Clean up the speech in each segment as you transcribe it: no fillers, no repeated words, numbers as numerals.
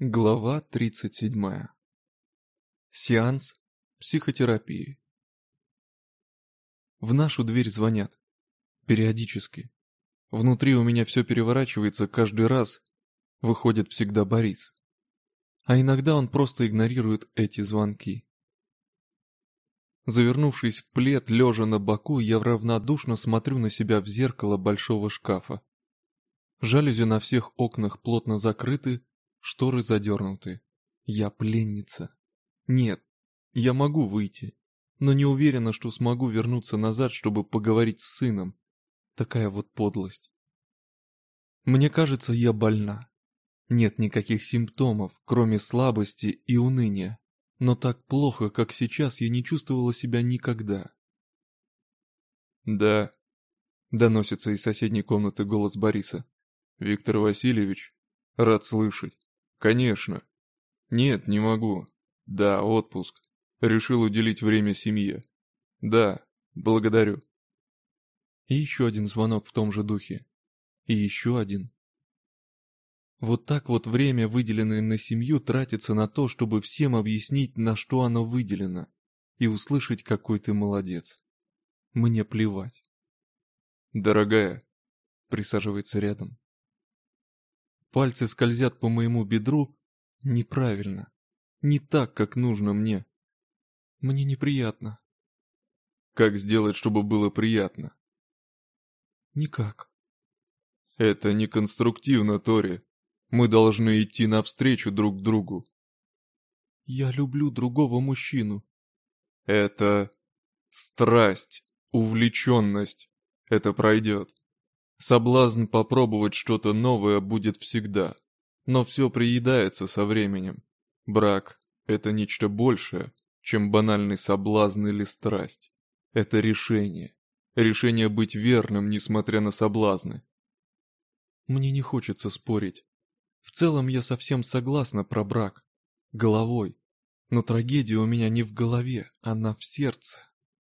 Глава 37. Сеанс психотерапии. В нашу дверь звонят. Периодически. Внутри у меня все переворачивается каждый раз. Выходит всегда Борис. А иногда он просто игнорирует эти звонки. Завернувшись в плед, лежа на боку, я равнодушно смотрю на себя в зеркало большого шкафа. Жалюзи на всех окнах плотно закрыты, шторы задернуты. Я пленница. Нет, я могу выйти, но не уверена, что смогу вернуться назад, чтобы поговорить с сыном. Такая вот подлость. Мне кажется, я больна. Нет никаких симптомов, кроме слабости и уныния. Но так плохо, как сейчас, я не чувствовала себя никогда. «Да», — доносится из соседней комнаты голос Бориса. «Виктор Васильевич, рад слышать. Конечно. Нет, не могу. Да, отпуск. Решил уделить время семье. Да, благодарю». И еще один звонок в том же духе. И еще один. Вот так вот время, выделенное на семью, тратится на то, чтобы всем объяснить, на что оно выделено, и услышать, какой ты молодец. Мне плевать. «Дорогая», — присаживается рядом. Пальцы скользят по моему бедру неправильно, не так, как нужно мне. Мне неприятно. Как сделать, чтобы было приятно? Никак. Это не конструктивно, Тори. Мы должны идти навстречу друг другу. Я люблю другого мужчину. Это страсть, увлеченность. Это пройдет. Соблазн попробовать что-то новое будет всегда. Но все приедается со временем. Брак — это нечто большее, чем банальный соблазн или страсть. Это решение. Решение быть верным, несмотря на соблазны. Мне не хочется спорить. В целом я совсем согласна про брак. Головой. Но трагедия у меня не в голове, она в сердце.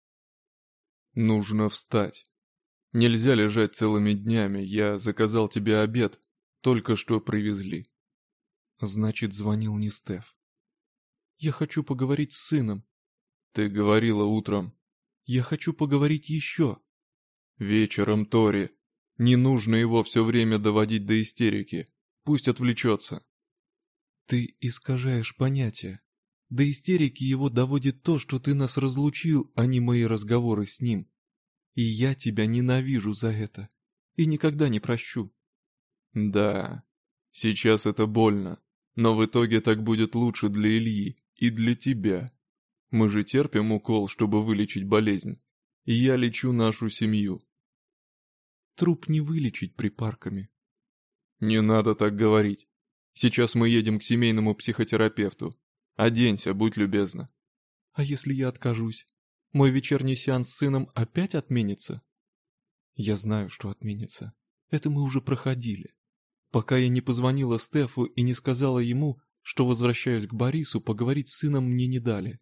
Нужно встать. Нельзя лежать целыми днями, я заказал тебе обед, только что привезли. Значит, звонил не Стеф. Я хочу поговорить с сыном. Ты говорила утром. Я хочу поговорить еще. Вечером, Тори. Не нужно его все время доводить до истерики. Пусть отвлечется. Ты искажаешь понятия. До истерики его доводит то, что ты нас разлучил, а не мои разговоры с ним. И я тебя ненавижу за это. И никогда не прощу. Да, сейчас это больно. Но в итоге так будет лучше для Ильи и для тебя. Мы же терпим укол, чтобы вылечить болезнь. И я лечу нашу семью. Труп не вылечить припарками. Не надо так говорить. Сейчас мы едем к семейному психотерапевту. Оденься, будь любезна. А если я откажусь? Мой вечерний сеанс с сыном опять отменится? Я знаю, что отменится. Это мы уже проходили. Пока я не позвонила Стефу и не сказала ему, что возвращаюсь к Борису, поговорить с сыном мне не дали.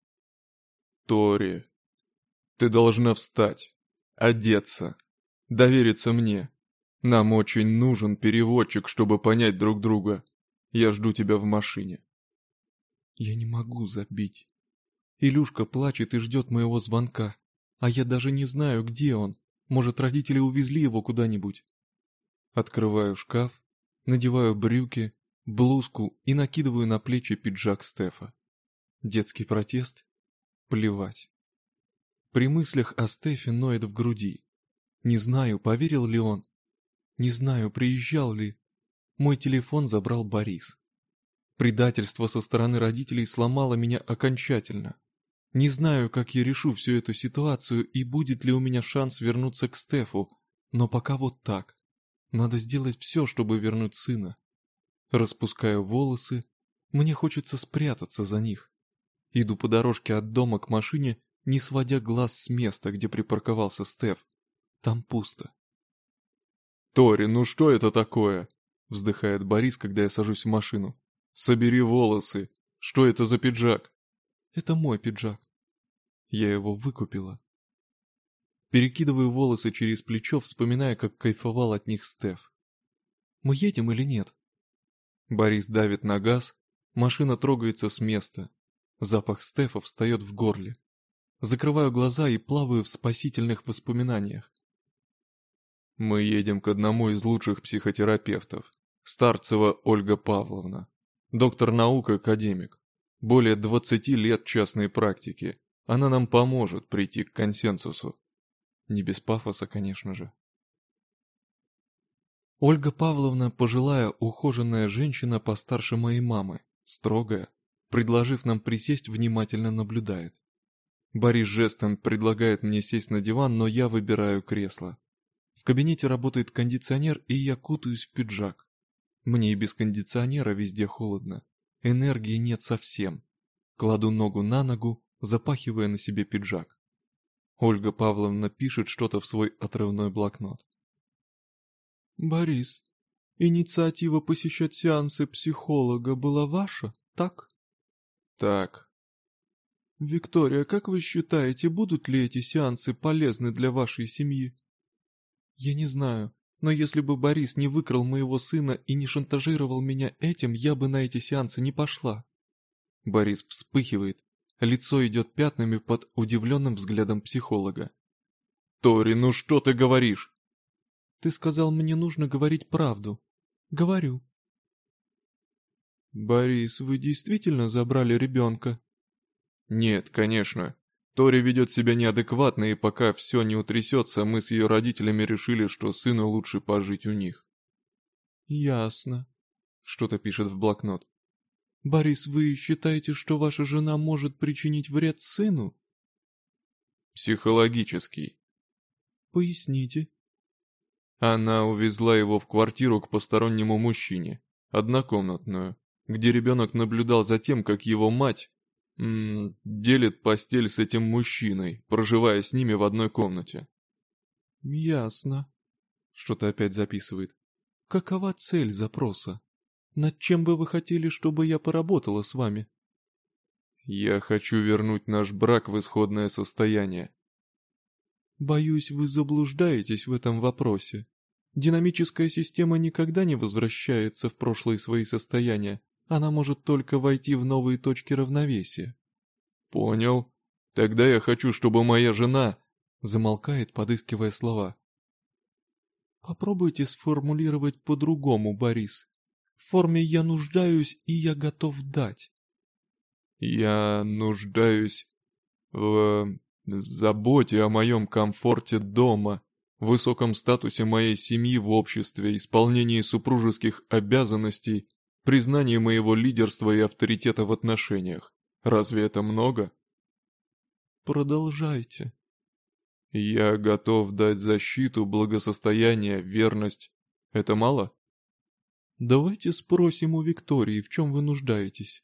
Тори, ты должна встать, одеться, довериться мне. Нам очень нужен переводчик, чтобы понять друг друга. Я жду тебя в машине. Я не могу забить. Илюшка плачет и ждет моего звонка, а я даже не знаю, где он. Может, родители увезли его куда-нибудь. Открываю шкаф, надеваю брюки, блузку и накидываю на плечи пиджак Стефа. Детский протест? Плевать. При мыслях о Стефе ноет в груди. Не знаю, поверил ли он. Не знаю, приезжал ли. Мой телефон забрал Борис. Предательство со стороны родителей сломало меня окончательно. Не знаю, как я решу всю эту ситуацию и будет ли у меня шанс вернуться к Стефу, но пока вот так. Надо сделать все, чтобы вернуть сына. Распускаю волосы, мне хочется спрятаться за них. Иду по дорожке от дома к машине, не сводя глаз с места, где припарковался Стеф. Там пусто. «Тори, ну что это такое?» — вздыхает Борис, когда я сажусь в машину. «Собери волосы. Что это за пиджак?» «Это мой пиджак. Я его выкупила». Перекидываю волосы через плечо, вспоминая, как кайфовал от них Стеф. «Мы едем или нет?» Борис давит на газ, машина трогается с места. Запах Стефа встает в горле. Закрываю глаза и плаваю в спасительных воспоминаниях. Мы едем к одному из лучших психотерапевтов. Старцева Ольга Павловна. Доктор наук и академик. Более 20 лет частной практики. Она нам поможет прийти к консенсусу. Не без пафоса, конечно же. Ольга Павловна пожилая, ухоженная женщина постарше моей мамы, строгая, предложив нам присесть, внимательно наблюдает. Борис жестом предлагает мне сесть на диван, но я выбираю кресло. В кабинете работает кондиционер, и я кутаюсь в пиджак. Мне и без кондиционера везде холодно. Энергии нет совсем. Кладу ногу на ногу, запахивая на себе пиджак. Ольга Павловна пишет что-то в свой отрывной блокнот. «Борис, инициатива посещать сеансы психолога была ваша, так?» «Так». «Виктория, как вы считаете, будут ли эти сеансы полезны для вашей семьи?» «Я не знаю, но если бы Борис не выкрал моего сына и не шантажировал меня этим, я бы на эти сеансы не пошла». Борис вспыхивает, лицо идет пятнами под удивленным взглядом психолога. «Тори, ну что ты говоришь?» «Ты сказал, мне нужно говорить правду. Говорю». «Борис, вы действительно забрали ребенка?» «Нет, конечно. Тори ведет себя неадекватно, и пока все не утрясется, мы с ее родителями решили, что сыну лучше пожить у них». «Ясно», — что-то пишет в блокнот. «Борис, вы считаете, что ваша жена может причинить вред сыну?» «Психологический». «Поясните». Она увезла его в квартиру к постороннему мужчине, однокомнатную, где ребенок наблюдал за тем, как его мать делит постель с этим мужчиной, проживая с ними в одной комнате. «Ясно», — что-то опять записывает. «Какова цель запроса? Над чем бы вы хотели, чтобы я поработала с вами?» «Я хочу вернуть наш брак в исходное состояние». «Боюсь, вы заблуждаетесь в этом вопросе. Динамическая система никогда не возвращается в прошлые свои состояния. Она может только войти в новые точки равновесия». «Понял. Тогда я хочу, чтобы моя жена...» Замолкает, подыскивая слова. «Попробуйте сформулировать по-другому, Борис. В форме «я нуждаюсь» и «я готов дать». «Я нуждаюсь в заботе о моем комфорте дома, высоком статусе моей семьи в обществе, исполнении супружеских обязанностей, признании моего лидерства и авторитета в отношениях. Разве это много?» «Продолжайте». «Я готов дать защиту, благосостояние, верность. Это мало?» «Давайте спросим у Виктории, в чем вы нуждаетесь».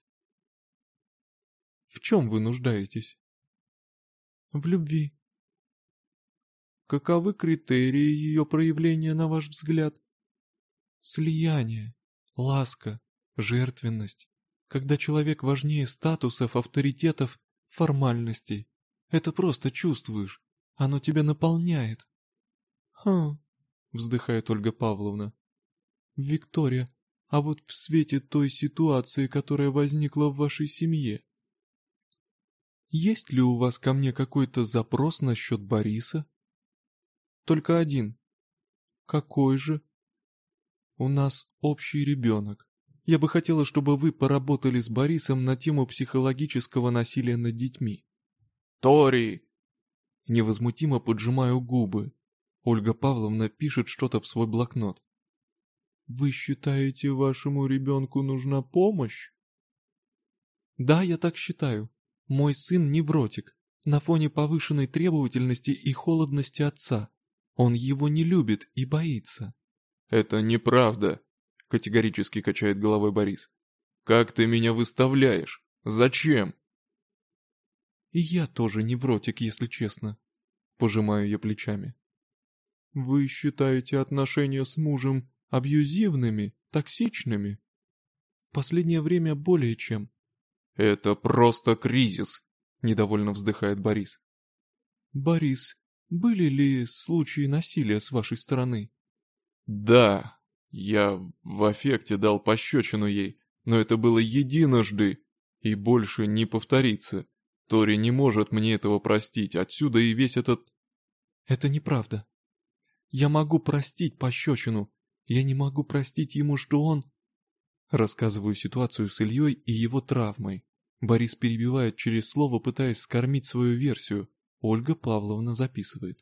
«В чем вы нуждаетесь?» «В любви». «Каковы критерии ее проявления, на ваш взгляд?» «Слияние, ласка, жертвенность. Когда человек важнее статусов, авторитетов, формальностей. Это просто чувствуешь. Оно тебя наполняет». «Хм», — вздыхает Ольга Павловна. «Виктория, а вот в свете той ситуации, которая возникла в вашей семье, есть ли у вас ко мне какой-то запрос насчет Бориса?» «Только один». «Какой же?» «У нас общий ребенок. Я бы хотела, чтобы вы поработали с Борисом на тему психологического насилия над детьми». «Тори!» Невозмутимо поджимаю губы. Ольга Павловна пишет что-то в свой блокнот. «Вы считаете, вашему ребенку нужна помощь?» «Да, я так считаю. Мой сын невротик, на фоне повышенной требовательности и холодности отца. Он его не любит и боится». «Это неправда», — категорически качает головой Борис. «Как ты меня выставляешь? Зачем?» «И я тоже невротик, если честно», — пожимаю я плечами. «Вы считаете отношения с мужем абьюзивными, токсичными?» «В последнее время более чем». «Это просто кризис», — недовольно вздыхает Борис. «Борис, были ли случаи насилия с вашей стороны?» «Да», Я в аффекте дал пощечину ей, но это было единожды, и больше не повторится. Тори не может мне этого простить, отсюда и весь этот... Это неправда. Я могу простить пощечину. Я не могу простить ему, что он... Рассказываю ситуацию с Ильей и его травмой. Борис перебивает через слово, пытаясь скормить свою версию. Ольга Павловна записывает.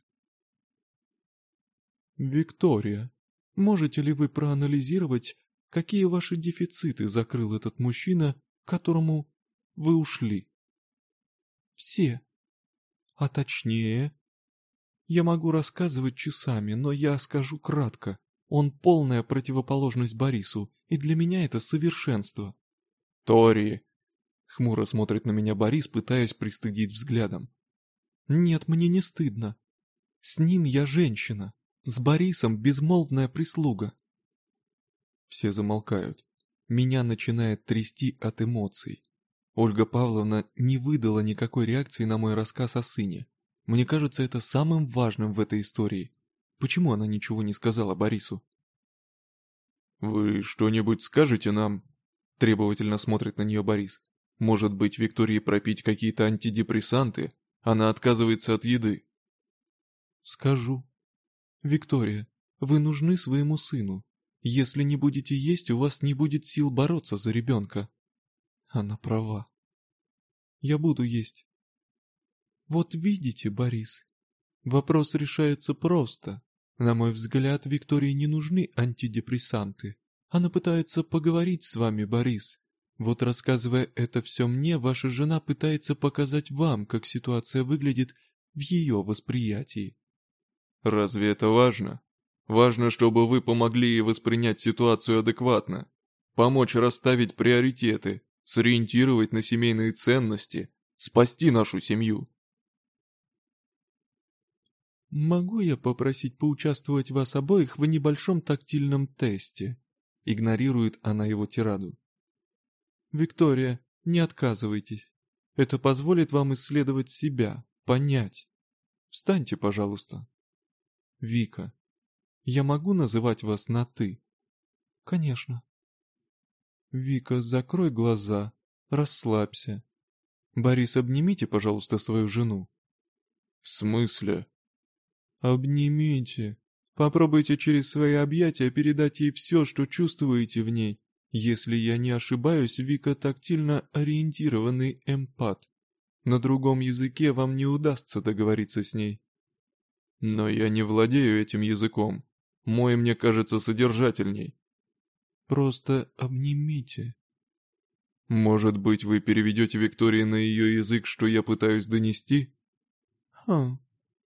Виктория, можете ли вы проанализировать, какие ваши дефициты закрыл этот мужчина, к которому вы ушли? Все. А точнее... Я могу рассказывать часами, но я скажу кратко. Он полная противоположность Борису, и для меня это совершенство. Тори! Хмуро смотрит на меня Борис, пытаясь пристыдить взглядом. Нет, мне не стыдно. С ним я женщина, с Борисом безмолвная прислуга. Все замолкают. Меня начинает трясти от эмоций. Ольга Павловна не выдала никакой реакции на мой рассказ о сыне. Мне кажется, это самым важным в этой истории. Почему она ничего не сказала Борису? «Вы что-нибудь скажете нам?» Требовательно смотрит на нее Борис. «Может быть, Виктории пропить какие-то антидепрессанты? Она отказывается от еды». Скажу. Виктория, вы нужны своему сыну. Если не будете есть, у вас не будет сил бороться за ребенка. Она права. Я буду есть. Вот видите, Борис, вопрос решается просто. На мой взгляд, Виктории не нужны антидепрессанты. Она пытается поговорить с вами, Борис. Вот рассказывая это все мне, ваша жена пытается показать вам, как ситуация выглядит в ее восприятии. Разве это важно? Важно, чтобы вы помогли ей воспринять ситуацию адекватно. Помочь расставить приоритеты, сориентировать на семейные ценности, спасти нашу семью. Могу я попросить поучаствовать вас обоих в небольшом тактильном тесте? Игнорирует она его тираду. Виктория, не отказывайтесь. Это позволит вам исследовать себя, понять. Встаньте, пожалуйста. Вика, я могу называть вас на «ты»? Конечно. Вика, закрой глаза, расслабься. Борис, обнимите, пожалуйста, свою жену. В смысле? Обнимите. Попробуйте через свои объятия передать ей все, что чувствуете в ней. Если я не ошибаюсь, Вика тактильно ориентированный эмпат. На другом языке вам не удастся договориться с ней. Но я не владею этим языком. Мой, мне кажется, содержательней. Просто обнимите. Может быть, вы переведете Виктории на ее язык, что я пытаюсь донести? Хм.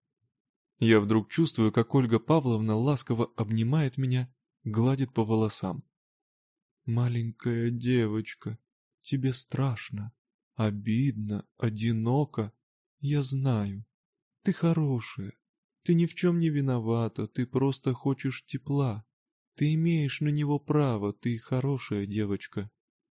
Я вдруг чувствую, как Ольга Павловна ласково обнимает меня, гладит по волосам. «Маленькая девочка, тебе страшно, обидно, одиноко. Я знаю. Ты хорошая. Ты ни в чем не виновата, ты просто хочешь тепла. Ты имеешь на него право, ты хорошая девочка».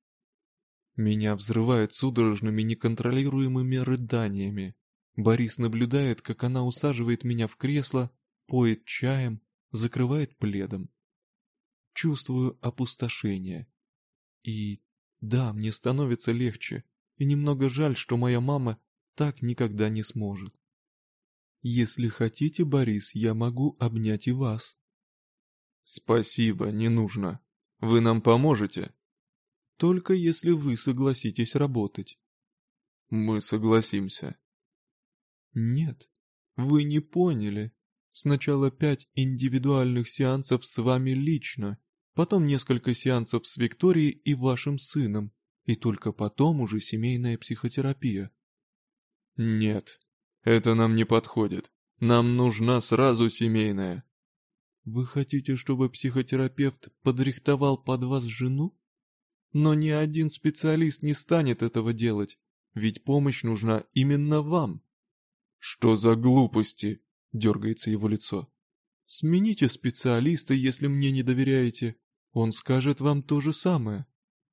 Меня взрывает судорожными неконтролируемыми рыданиями. Борис наблюдает, как она усаживает меня в кресло, поет чаем, закрывает пледом. Чувствую опустошение. И да, мне становится легче, и немного жаль, что моя мама так никогда не сможет. Если хотите, Борис, я могу обнять и вас. Спасибо, не нужно. Вы нам поможете? Только если вы согласитесь работать. Мы согласимся. Нет, вы не поняли. Сначала 5 индивидуальных сеансов с вами лично, потом несколько сеансов с Викторией и вашим сыном, и только потом уже семейная психотерапия. Нет, это нам не подходит. Нам нужна сразу семейная. Вы хотите, чтобы психотерапевт подрихтовал под вас жену? Но ни один специалист не станет этого делать, ведь помощь нужна именно вам. Что за глупости? Дергается его лицо. Смените специалиста, если мне не доверяете. Он скажет вам то же самое.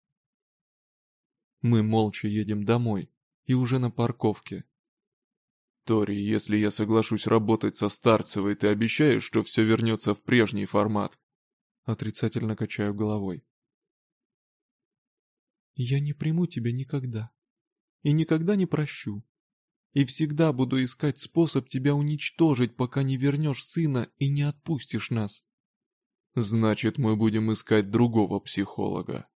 Мы молча едем домой, и уже на парковке. Тори, если я соглашусь работать со Старцевой, ты обещаешь, что все вернется в прежний формат? Отрицательно качаю головой. Я не приму тебя никогда. И никогда не прощу. И всегда буду искать способ тебя уничтожить, пока не вернешь сына и не отпустишь нас. Значит, мы будем искать другого психолога.